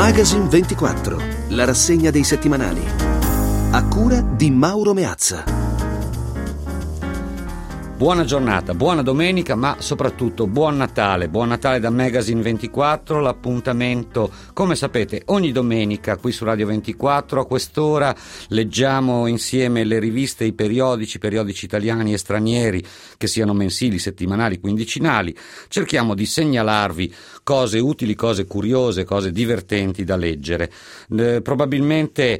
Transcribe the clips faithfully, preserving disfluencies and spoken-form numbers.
Magazine ventiquattro, la rassegna dei settimanali. A cura di Mauro Meazza. Buona giornata, buona domenica, ma soprattutto buon Natale. Buon Natale da Magazine ventiquattro, l'appuntamento, come sapete, ogni domenica qui su Radio ventiquattro. A quest'ora leggiamo insieme le riviste, i periodici, periodici italiani e stranieri, che siano mensili, settimanali, quindicinali. Cerchiamo di segnalarvi cose utili, cose curiose, cose divertenti da leggere. Eh, probabilmente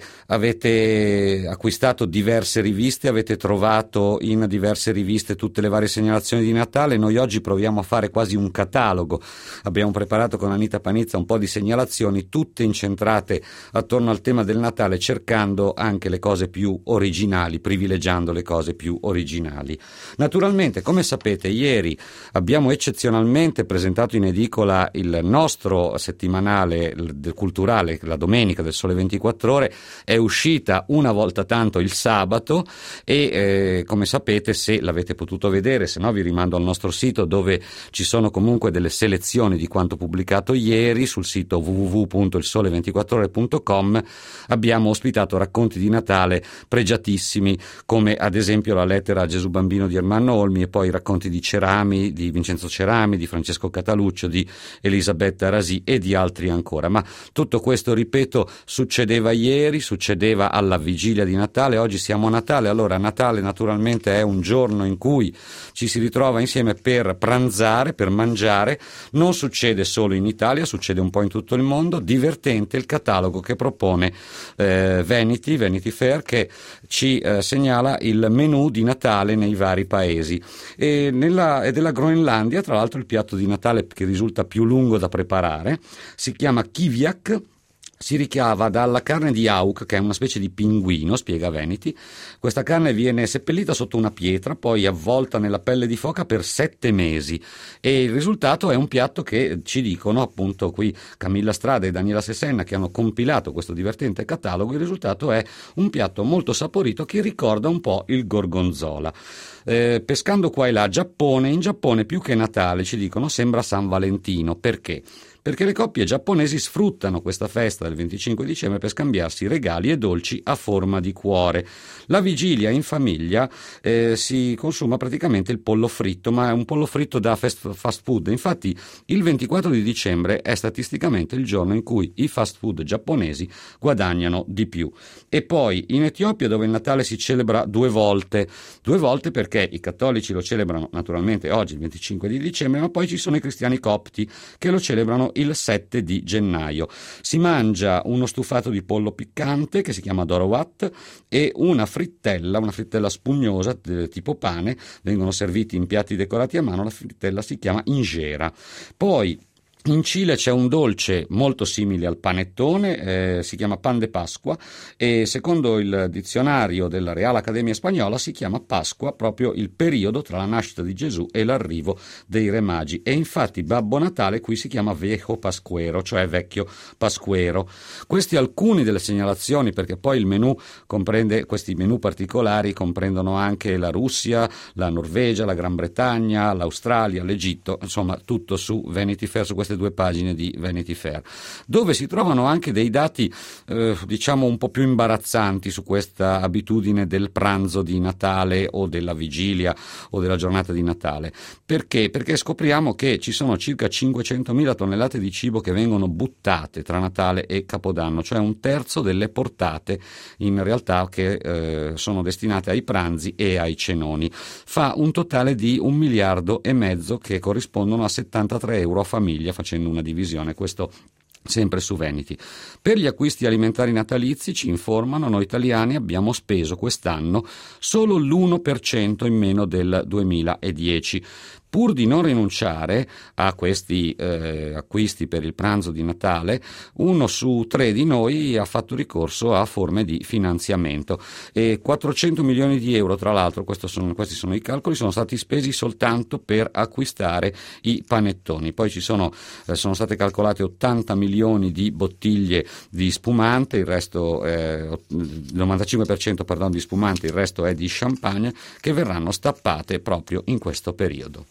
avete acquistato diverse riviste, avete trovato in diverse riviste tutte le varie segnalazioni di Natale. Noi oggi proviamo a fare quasi un catalogo. Abbiamo preparato con Anita Panizza un po' di segnalazioni, tutte incentrate attorno al tema del Natale, cercando anche le cose più originali, privilegiando le cose più originali. Naturalmente, come sapete, ieri abbiamo eccezionalmente presentato in edicola il nostro settimanale culturale, la domenica del Sole ventiquattro Ore. È uscita una volta tanto il sabato e eh, come sapete, se l'avete potuto vedere, se no vi rimando al nostro sito, dove ci sono comunque delle selezioni di quanto pubblicato ieri. Sul sito w w w punto il sole ventiquattro ore punto com abbiamo ospitato racconti di Natale pregiatissimi, come ad esempio la lettera a Gesù Bambino di Ermanno Olmi, e poi i racconti di Cerami, di Vincenzo Cerami, di Francesco Cataluccio, di Elisabetta Rasi e di altri ancora. Ma tutto questo, ripeto, succedeva ieri, succedeva alla vigilia di Natale. Oggi siamo a Natale, allora Natale naturalmente è un giorno in cui ci si ritrova insieme per pranzare, per mangiare. Non succede solo in Italia, succede un po' in tutto il mondo. Divertente il catalogo che propone eh, Vanity, Vanity Fair, che ci eh, segnala il menù di Natale nei vari paesi. E, nella, e della Groenlandia, tra l'altro, il piatto di Natale che risulta più lungo da preparare si chiama kiviak. Si ricava dalla carne di auk, che è una specie di pinguino, spiega Vanity. Questa carne viene seppellita sotto una pietra, poi avvolta nella pelle di foca per sette mesi, e il risultato è un piatto che, ci dicono appunto qui Camilla Strada e Daniela Sesenna, che hanno compilato questo divertente catalogo, il risultato è un piatto molto saporito che ricorda un po' il gorgonzola. Eh, pescando qua e là Giappone, in Giappone più che Natale, ci dicono, sembra San Valentino. Perché? Perché le coppie giapponesi sfruttano questa festa del venticinque dicembre per scambiarsi regali e dolci a forma di cuore. La vigilia in famiglia eh, si consuma praticamente il pollo fritto, ma è un pollo fritto da fast, fast food. Infatti il ventiquattro di dicembre è statisticamente il giorno in cui i fast food giapponesi guadagnano di più. E poi in Etiopia, dove il Natale si celebra due volte, due volte perché i cattolici lo celebrano naturalmente oggi, il venticinque di dicembre, ma poi ci sono i cristiani copti che lo celebrano il sette di gennaio. Si mangia uno stufato di pollo piccante che si chiama dorowat e una frittella, una frittella spugnosa tipo pane. Vengono serviti in piatti decorati a mano. La frittella si chiama injera. Poi in Cile c'è un dolce molto simile al panettone, eh, si chiama pan de Pasqua, e secondo il dizionario della Real Accademia Spagnola si chiama Pasqua proprio il periodo tra la nascita di Gesù e l'arrivo dei Re Magi. E infatti Babbo Natale qui si chiama Viejo Pasquero, cioè vecchio pasquero. Questi alcuni delle segnalazioni, perché poi il menù comprende, questi menù particolari comprendono anche la Russia, la Norvegia, la Gran Bretagna, l'Australia, l'Egitto, insomma tutto su Vanity Fair, su queste due pagine di Vanity Fair, dove si trovano anche dei dati eh, diciamo un po' più imbarazzanti su questa abitudine del pranzo di Natale o della vigilia o della giornata di Natale. Perché? Perché scopriamo che ci sono circa cinquecentomila tonnellate di cibo che vengono buttate tra Natale e Capodanno, cioè un terzo delle portate in realtà che eh, sono destinate ai pranzi e ai cenoni. Fa un totale di un miliardo e mezzo, che corrispondono a settantatré euro a famiglia, facendo una divisione, questo sempre su Vanity. Per gli acquisti alimentari natalizi, ci informano, noi italiani abbiamo speso quest'anno solo l'uno per cento in meno del duemiladieci. Pur di non rinunciare a questi eh, acquisti per il pranzo di Natale, uno su tre di noi ha fatto ricorso a forme di finanziamento, e quattrocento milioni di euro, tra l'altro, questo sono, questi sono i calcoli, sono stati spesi soltanto per acquistare i panettoni. Poi ci sono, eh, sono state calcolate ottanta milioni di bottiglie di spumante, il resto, eh, il novantacinque per cento pardon, di spumante, il resto è di champagne, che verranno stappate proprio in questo periodo.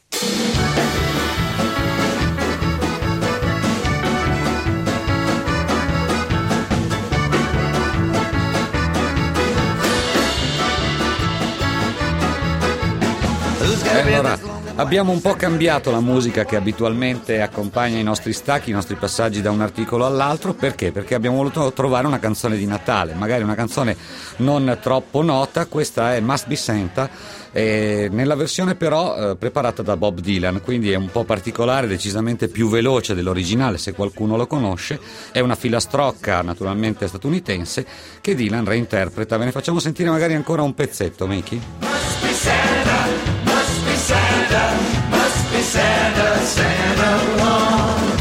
Eh, allora, abbiamo un po' cambiato la musica che abitualmente accompagna i nostri stacchi, i nostri passaggi da un articolo all'altro. Perché? Perché abbiamo voluto trovare una canzone di Natale, magari una canzone non troppo nota. Questa è Must Be Santa, eh, nella versione però eh, preparata da Bob Dylan, quindi è un po' particolare, decisamente più veloce dell'originale, se qualcuno lo conosce. È una filastrocca naturalmente statunitense che Dylan reinterpreta. Ve ne facciamo sentire magari ancora un pezzetto, Miki? Must be Santa, must be Santa, must be Santa, Santa Claus.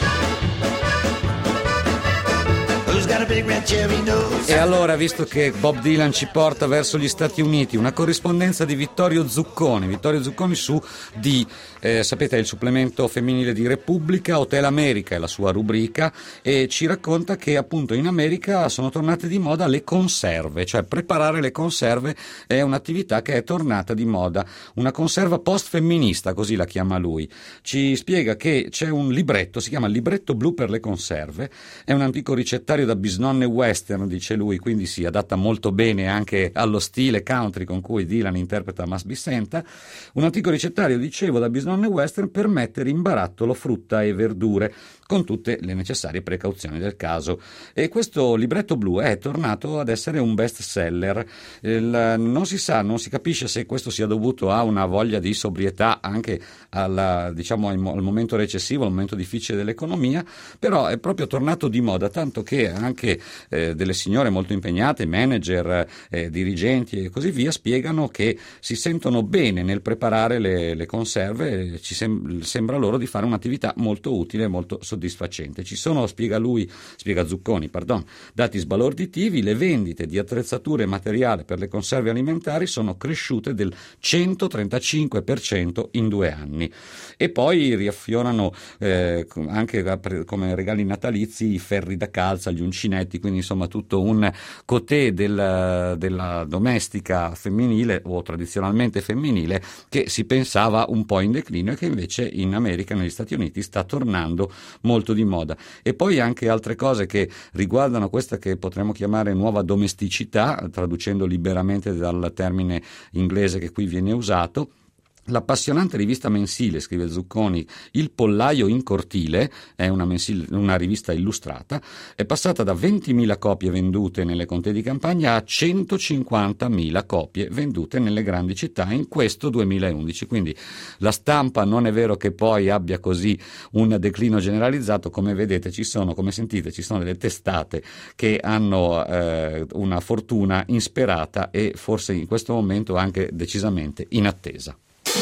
Who's got a big red cherry nose? E allora, visto che Bob Dylan ci porta verso gli Stati Uniti, una corrispondenza di Vittorio Zucconi, Vittorio Zucconi su di, eh, sapete, è il supplemento femminile di Repubblica, Hotel America è la sua rubrica, e ci racconta che appunto in America sono tornate di moda le conserve, cioè preparare le conserve è un'attività che è tornata di moda, una conserva post-femminista, così la chiama lui. Ci spiega che c'è un libretto, si chiama Libretto blu per le conserve, è un antico ricettario da bisnonne western, dice lui, quindi si adatta molto bene anche allo stile country con cui Dylan interpreta Must Be Santa. Un antico ricettario, dicevo, da bisnonne western per mettere in barattolo frutta e verdure con tutte le necessarie precauzioni del caso. E questo libretto blu è tornato ad essere un best seller. Il, non si sa, non si capisce se questo sia dovuto a una voglia di sobrietà anche alla, diciamo, al momento recessivo, al momento difficile dell'economia, però è proprio tornato di moda, tanto che anche eh, delle signore molto impegnate, manager, eh, dirigenti e così via, spiegano che si sentono bene nel preparare le, le conserve, ci sem- sembra loro di fare un'attività molto utile e molto soddisfacente. Ci sono, spiega lui, spiega Zucconi, pardon, dati sbalorditivi, le vendite di attrezzature e materiale per le conserve alimentari sono cresciute del centotrentacinque per cento in due anni. E poi riaffiorano eh, anche come regali natalizi i ferri da calza, gli uncinetti, quindi insomma tutto un cotè del, della domestica femminile o tradizionalmente femminile che si pensava un po' in declino e che invece in America, negli Stati Uniti, sta tornando molto di moda. E poi anche altre cose che riguardano questa che potremmo chiamare nuova domesticità, traducendo liberamente dal termine inglese che qui viene usato. L'appassionante rivista mensile, scrive Zucconi, Il Pollaio in Cortile, è una, mensile, una rivista illustrata, è passata da ventimila copie vendute nelle contee di campagna a centocinquantamila copie vendute nelle grandi città in questo duemilaundici. Quindi la stampa non è vero che poi abbia così un declino generalizzato, come vedete ci sono, come sentite, ci sono delle testate che hanno eh, una fortuna insperata e forse in questo momento anche decisamente inattesa.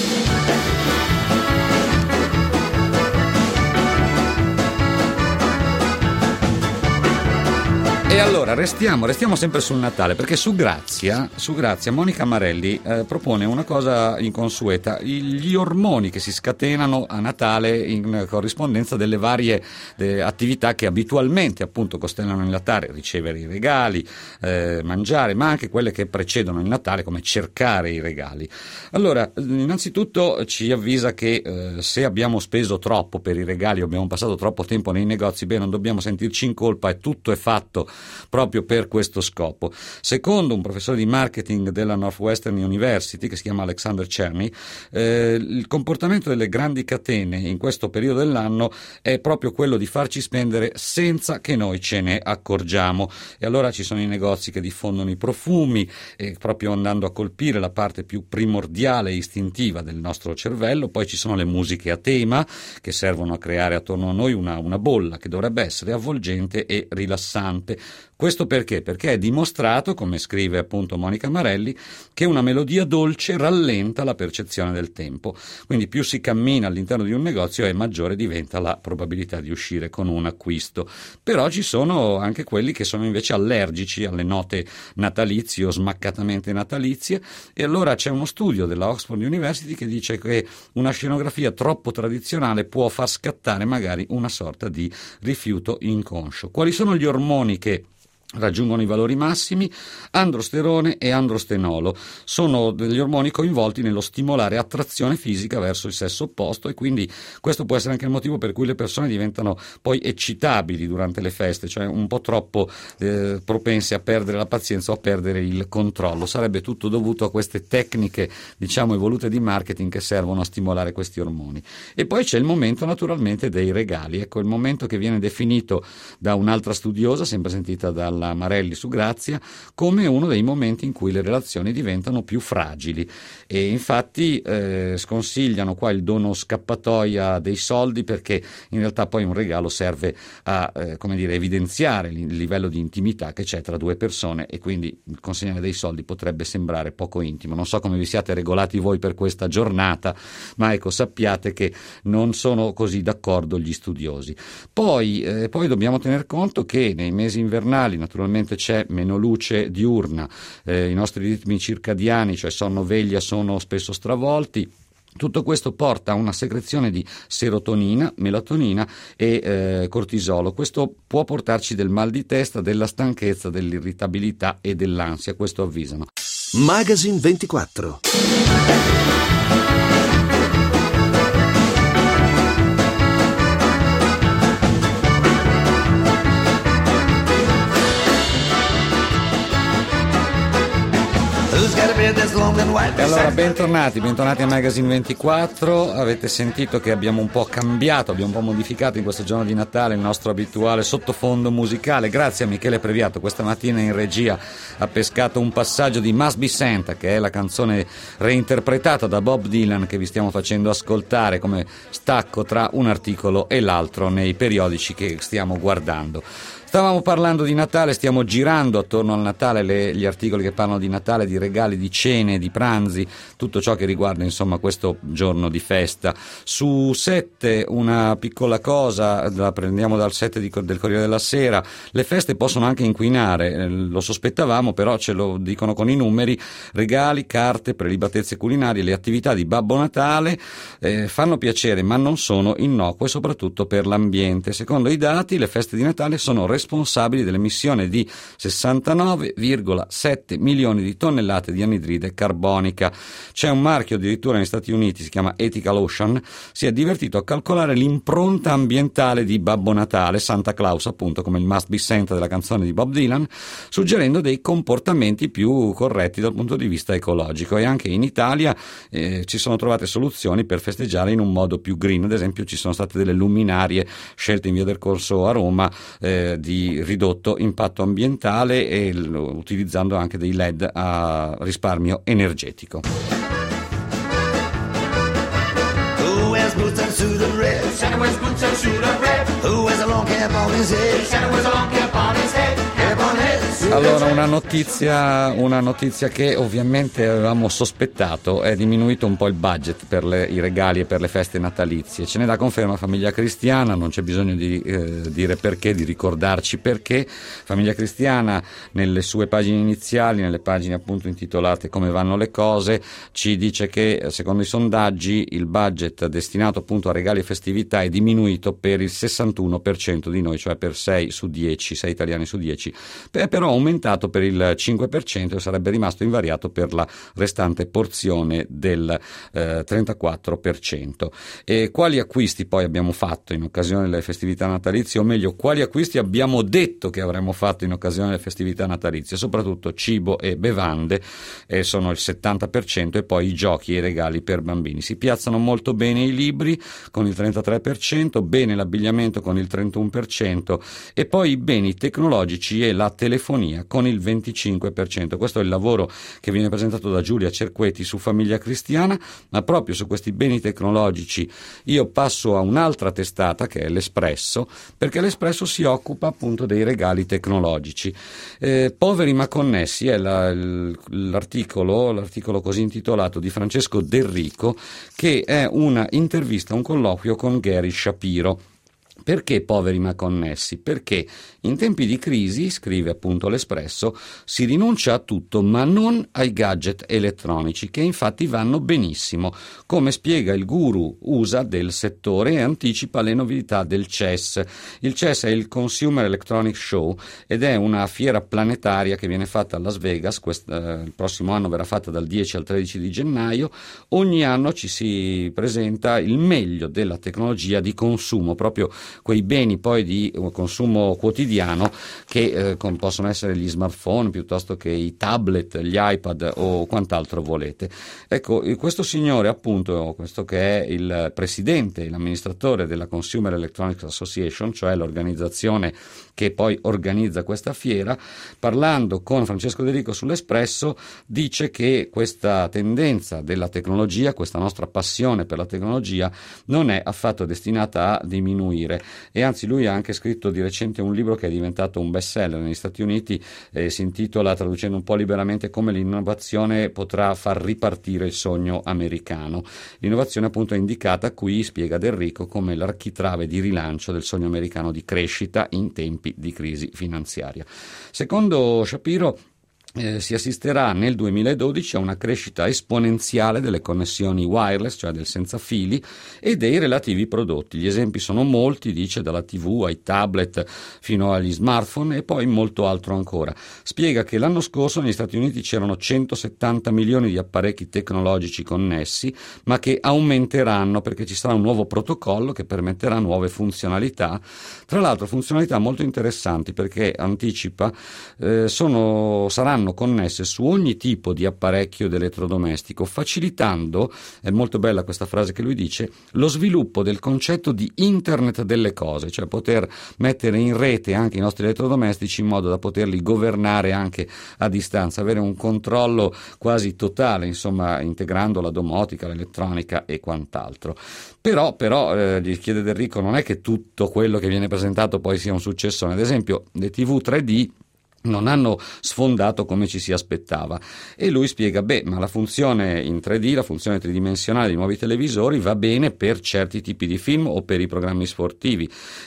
E allora restiamo, restiamo sempre sul Natale, perché su Grazia, su Grazia Monica Marelli eh, propone una cosa inconsueta: gli ormoni che si scatenano a Natale in corrispondenza delle varie eh, attività che abitualmente appunto costellano il Natale, ricevere i regali, eh, mangiare, ma anche quelle che precedono il Natale, come cercare i regali. Allora, innanzitutto ci avvisa che eh, se abbiamo speso troppo per i regali o abbiamo passato troppo tempo nei negozi, beh, non dobbiamo sentirci in colpa e tutto è fatto proprio per questo scopo. Secondo un professore di marketing della Northwestern University che si chiama Alexander Cherney, eh, il comportamento delle grandi catene in questo periodo dell'anno è proprio quello di farci spendere senza che noi ce ne accorgiamo. E allora ci sono i negozi che diffondono i profumi, eh, proprio andando a colpire la parte più primordiale e istintiva del nostro cervello. Poi ci sono le musiche a tema che servono a creare attorno a noi una, una bolla che dovrebbe essere avvolgente e rilassante. Questo perché? Perché è dimostrato, come scrive appunto Monica Marelli, che una melodia dolce rallenta la percezione del tempo. Quindi più si cammina all'interno di un negozio e maggiore diventa la probabilità di uscire con un acquisto. Però ci sono anche quelli che sono invece allergici alle note natalizie o smaccatamente natalizie, e allora c'è uno studio della Oxford University che dice che una scenografia troppo tradizionale può far scattare magari una sorta di rifiuto inconscio. Quali sono gli ormoni che raggiungono i valori massimi, androsterone e androstenolo. Sono degli ormoni coinvolti nello stimolare attrazione fisica verso il sesso opposto, e quindi questo può essere anche il motivo per cui le persone diventano poi eccitabili durante le feste, cioè un po' troppo eh, propense a perdere la pazienza o a perdere il controllo. Sarebbe tutto dovuto a queste tecniche, diciamo, evolute di marketing che servono a stimolare questi ormoni. E poi c'è il momento naturalmente dei regali, ecco, il momento che viene definito da un'altra studiosa, sempre sentita dalla Marelli su Grazia, come uno dei momenti in cui le relazioni diventano più fragili, e infatti eh, sconsigliano qua il dono scappatoia dei soldi, perché in realtà poi un regalo serve a eh, come dire, evidenziare il livello di intimità che c'è tra due persone, e quindi il consegnare dei soldi potrebbe sembrare poco intimo. Non so come vi siate regolati voi per questa giornata, ma ecco, sappiate che non sono così d'accordo gli studiosi. Poi, eh, poi dobbiamo tener conto che nei mesi invernali naturalmente c'è meno luce diurna, eh, i nostri ritmi circadiani, cioè sonno-veglia, sono spesso stravolti. Tutto questo porta a una secrezione di serotonina, melatonina e eh, cortisolo. Questo può portarci del mal di testa, della stanchezza, dell'irritabilità e dell'ansia, questo avvisano. Magazine ventiquattro. E allora bentornati, bentornati a Magazine ventiquattro. Avete sentito che abbiamo un po' cambiato, abbiamo un po' modificato in questo giorno di Natale il nostro abituale sottofondo musicale. Grazie a Michele Previato, questa mattina in regia ha pescato un passaggio di Must Be Santa, che è la canzone reinterpretata da Bob Dylan che vi stiamo facendo ascoltare come stacco tra un articolo e l'altro nei periodici che stiamo guardando. Stavamo parlando di Natale, stiamo girando attorno al Natale le, gli articoli che parlano di Natale, di regali, di cene, di pranzi, tutto ciò che riguarda insomma questo giorno di festa. Su sette una piccola cosa, la prendiamo dal sette di, del Corriere della Sera: le feste possono anche inquinare, eh, lo sospettavamo, però ce lo dicono con i numeri. Regali, carte, prelibatezze culinarie, le attività di Babbo Natale eh, fanno piacere ma non sono innocue, soprattutto per l'ambiente. Secondo i dati, le feste di Natale sono responsabili responsabili dell'emissione di sessantanove virgola sette milioni di tonnellate di anidride carbonica. C'è un marchio addirittura negli Stati Uniti, si chiama Ethical Ocean, si è divertito a calcolare l'impronta ambientale di Babbo Natale, Santa Claus appunto, come il Must Be Santa della canzone di Bob Dylan, suggerendo dei comportamenti più corretti dal punto di vista ecologico. E anche in Italia eh, ci sono trovate soluzioni per festeggiare in un modo più green. Ad esempio ci sono state delle luminarie scelte in via del Corso a Roma eh, di ridotto impatto ambientale e l- utilizzando anche dei L E D a risparmio energetico. Who wears boots and suit of red? Santa wears boots and suit of red. Who wears a long cap on his head? Santa wears a long cap on his head. Cap on his head. Allora, una notizia, una notizia che ovviamente avevamo sospettato: è diminuito un po' il budget per le, i regali e per le feste natalizie. Ce ne dà conferma Famiglia Cristiana, non c'è bisogno di eh, dire perché, di ricordarci perché. Famiglia Cristiana nelle sue pagine iniziali, nelle pagine appunto intitolate Come vanno le cose, ci dice che secondo i sondaggi il budget destinato appunto a regali e festività è diminuito per il sessantuno per cento di noi, cioè per sei su dieci, sei italiani su dieci, è però aumentato per il cinque per cento e sarebbe rimasto invariato per la restante porzione del eh, trentaquattro per cento. E quali acquisti poi abbiamo fatto in occasione delle festività natalizie, o meglio quali acquisti abbiamo detto che avremmo fatto in occasione delle festività natalizie? Soprattutto cibo e bevande, eh, sono il settanta per cento, e poi i giochi e i regali per bambini. Si piazzano molto bene i libri con il trentatré per cento, bene l'abbigliamento con il trentuno per cento, e poi i beni tecnologici e la telefonia con il venticinque per cento. Questo è il lavoro che viene presentato da Giulia Cerqueti su Famiglia Cristiana, ma proprio su questi beni tecnologici io passo a un'altra testata che è l'Espresso, perché l'Espresso si occupa appunto dei regali tecnologici. Eh, poveri ma connessi è la, l'articolo, l'articolo così intitolato di Francesco Del Rico, che è una intervista, un colloquio con Gary Shapiro. Perché poveri ma connessi? Perché in tempi di crisi, scrive appunto l'Espresso, si rinuncia a tutto ma non ai gadget elettronici, che infatti vanno benissimo, come spiega il guru U S A del settore e anticipa le novità del C E S. Il C E S è il Consumer Electronics Show ed è una fiera planetaria che viene fatta a Las Vegas. Quest, eh, il prossimo anno verrà fatta dal dieci al tredici di gennaio. Ogni anno ci si presenta il meglio della tecnologia di consumo, proprio quei beni poi di consumo quotidiano che eh, con, possono essere gli smartphone piuttosto che i tablet, gli iPad o quant'altro volete. Ecco, questo signore appunto, questo che è il presidente, l'amministratore della Consumer Electronics Association, cioè l'organizzazione che poi organizza questa fiera, parlando con Francesco De Rico sull'Espresso, dice che questa tendenza della tecnologia, questa nostra passione per la tecnologia, non è affatto destinata a diminuire. E anzi lui ha anche scritto di recente un libro che è diventato un best seller negli Stati Uniti, eh, si intitola, traducendo un po' liberamente, come l'innovazione potrà far ripartire il sogno americano. L'innovazione appunto è indicata qui, spiega Del Rico, come l'architrave di rilancio del sogno americano di crescita in tempi di crisi finanziaria. Secondo Shapiro, Eh, si assisterà nel duemiladodici a una crescita esponenziale delle connessioni wireless, cioè del senza fili, e dei relativi prodotti. Gli esempi sono molti, dice, dalla tivù ai tablet fino agli smartphone e poi molto altro ancora. Spiega che l'anno scorso negli Stati Uniti c'erano centosettanta milioni di apparecchi tecnologici connessi, ma che aumenteranno perché ci sarà un nuovo protocollo che permetterà nuove funzionalità. Tra l'altro funzionalità molto interessanti, perché anticipa eh, sono saranno connesse su ogni tipo di apparecchio ed elettrodomestico, facilitando, è molto bella questa frase che lui dice, lo sviluppo del concetto di internet delle cose, cioè poter mettere in rete anche i nostri elettrodomestici in modo da poterli governare anche a distanza, avere un controllo quasi totale, insomma, integrando la domotica, l'elettronica e quant'altro. Però, però eh, gli chiede Del Rico, non è che tutto quello che viene presentato poi sia un successone. Ad esempio, le tivù tre D non hanno sfondato come ci si aspettava, e lui spiega, beh, ma la funzione in tre D, la funzione tridimensionale dei nuovi televisori va bene per certi tipi di film o per i programmi sportivi,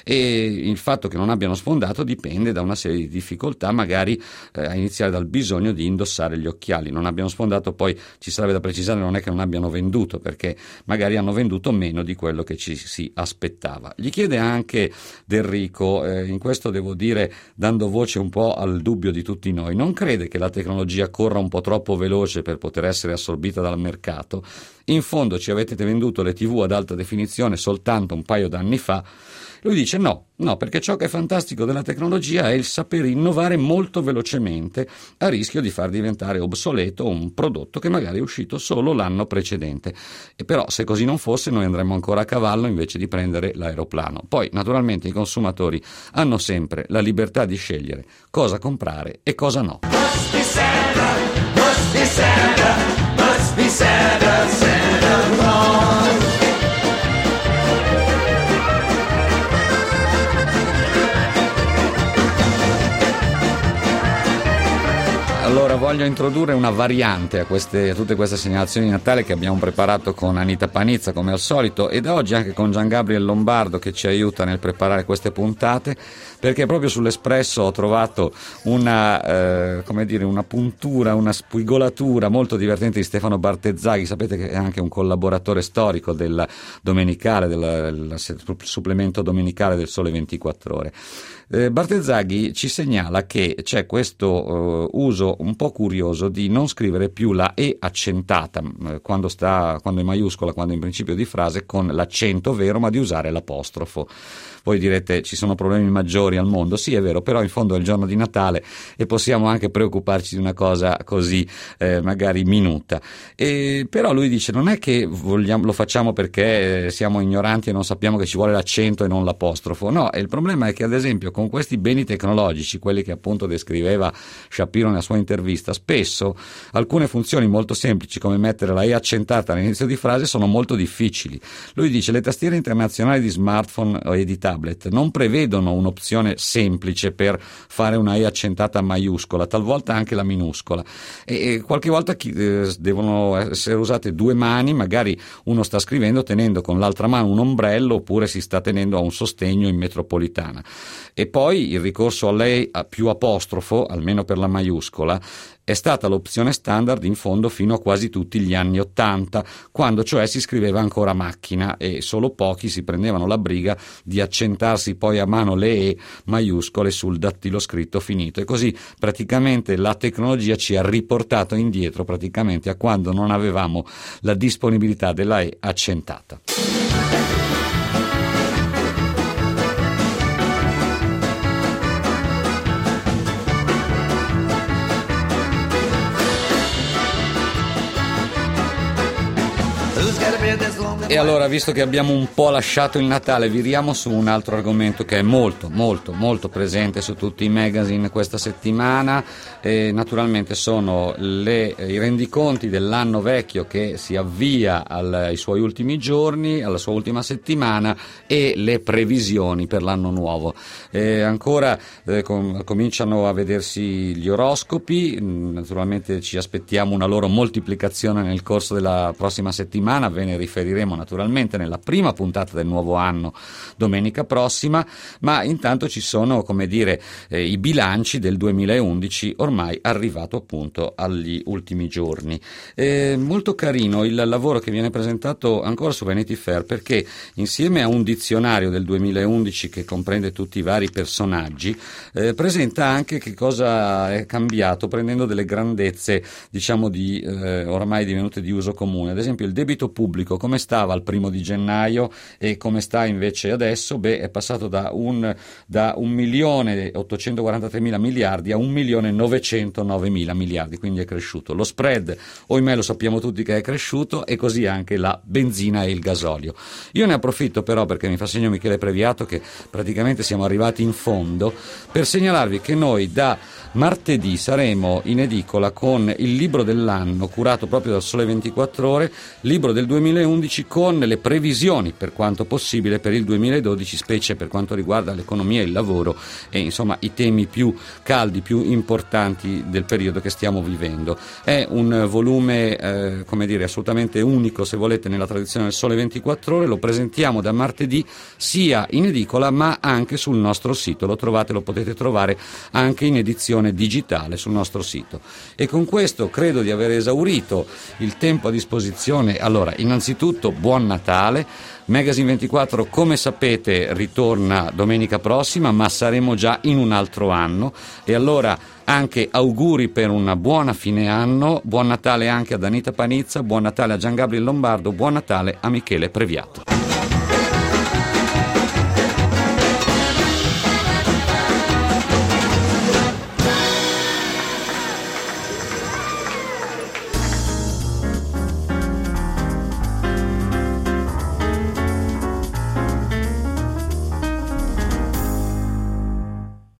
e il fatto che non abbiano sfondato dipende da una serie di difficoltà, magari eh, a iniziare dal bisogno di indossare gli occhiali. Non abbiano sfondato, poi ci sarebbe da precisare, non è che non abbiano venduto, perché magari hanno venduto meno di quello che ci si aspettava. Gli chiede anche Del Rico, eh, in questo devo dire, dando voce un po' al dubbio di tutti noi, non crede che la tecnologia corra un po' troppo veloce per poter essere assorbita dal mercato? In fondo ci avete venduto le tivù ad alta definizione soltanto un paio d'anni fa. Lui dice no, no, perché ciò che è fantastico della tecnologia è il saper innovare molto velocemente, a rischio di far diventare obsoleto un prodotto che magari è uscito solo l'anno precedente. E però se così non fosse noi andremmo ancora a cavallo invece di prendere l'aeroplano. Poi naturalmente i consumatori hanno sempre la libertà di scegliere cosa comprare e cosa no. Must be Santa, must be Santa, must be Santa, Santa Claus. Allora voglio introdurre una variante a, queste, a tutte queste segnalazioni di Natale che abbiamo preparato con Anita Panizza come al solito, e da oggi anche con Gian Gabriel Lombardo che ci aiuta nel preparare queste puntate, perché proprio sull'Espresso ho trovato una, eh, come dire, una puntura, una spigolatura molto divertente di Stefano Bartezzaghi. Sapete che è anche un collaboratore storico del domenicale, del, del supplemento domenicale del Sole ventiquattro Ore. Eh, Bartezzaghi ci segnala che c'è questo uh, uso un po' curioso di non scrivere più la E accentata eh, quando sta, quando è maiuscola, quando è in principio di frase, con l'accento vero, ma di usare l'apostrofo. Voi direte ci sono problemi maggiori al mondo, sì è vero, però in fondo è il giorno di Natale e possiamo anche preoccuparci di una cosa così eh, magari minuta. E, però lui dice non è che vogliamo, lo facciamo perché siamo ignoranti e non sappiamo che ci vuole l'accento e non l'apostrofo, no, e il problema è che ad esempio con questi beni tecnologici, quelli che appunto descriveva Shapiro nella sua intervista, vista. Spesso alcune funzioni molto semplici, come mettere la E accentata all'inizio di frase, sono molto difficili. Lui dice: le tastiere internazionali di smartphone e di tablet non prevedono un'opzione semplice per fare una E accentata maiuscola, talvolta anche la minuscola, e, e qualche volta chi, eh, devono essere usate due mani, magari uno sta scrivendo tenendo con l'altra mano un ombrello, oppure si sta tenendo a un sostegno in metropolitana. E poi il ricorso a lei a più apostrofo, almeno per la maiuscola, è stata l'opzione standard in fondo fino a quasi tutti gli anni Ottanta, quando cioè si scriveva ancora a macchina e solo pochi si prendevano la briga di accentarsi poi a mano le E maiuscole sul dattiloscritto finito, e così praticamente la tecnologia ci ha riportato indietro praticamente a quando non avevamo la disponibilità della E accentata. E allora, visto che abbiamo un po' lasciato il Natale, viriamo su un altro argomento che è molto, molto, molto presente su tutti i magazine questa settimana, e naturalmente sono le, i rendiconti dell'anno vecchio che si avvia al, ai suoi ultimi giorni, alla sua ultima settimana, e le previsioni per l'anno nuovo. E ancora eh, com- cominciano a vedersi gli oroscopi, naturalmente ci aspettiamo una loro moltiplicazione nel corso della prossima settimana, ve ne riferiremo naturalmente nella prima puntata del nuovo anno domenica prossima, ma intanto ci sono, come dire, eh, i bilanci del duemilaundici ormai arrivato appunto agli ultimi giorni. È molto carino il lavoro che viene presentato ancora su Vanity Fair, perché insieme a un dizionario del duemilaundici che comprende tutti i vari personaggi, eh, presenta anche che cosa è cambiato, prendendo delle grandezze, diciamo, di eh, ormai divenute di uso comune. Ad esempio il debito pubblico, come stava al primo di gennaio e come sta invece adesso? Beh, è passato da un da un milione ottocentoquarantatré mila miliardi a un milione novecentonove mila miliardi, quindi è cresciuto. Lo spread, ohimè, lo sappiamo tutti che è cresciuto, e così anche la benzina e il gasolio. Io ne approfitto però, perché mi fa segno Michele Previato che praticamente siamo arrivati in fondo, per segnalarvi che noi da martedì saremo in edicola con il libro dell'anno curato proprio dal Sole ventiquattro Ore, libro del duemilaundici con le previsioni per quanto possibile per il duemiladodici, specie per quanto riguarda l'economia e il lavoro e insomma i temi più caldi, più importanti del periodo che stiamo vivendo. È un volume eh, come dire assolutamente unico, se volete, nella tradizione del Sole ventiquattro Ore. Lo presentiamo da martedì sia in edicola ma anche sul nostro sito, lo trovate, lo potete trovare anche in edizione digitale sul nostro sito. E con questo credo di aver esaurito il tempo a disposizione. Allora, innanzitutto buon Natale. Magazine ventiquattro, come sapete, ritorna domenica prossima, ma saremo già in un altro anno, e allora anche auguri per una buona fine anno. Buon Natale anche ad Anita Panizza, buon Natale a Gian Gabriel Lombardo, buon Natale a Michele Previato.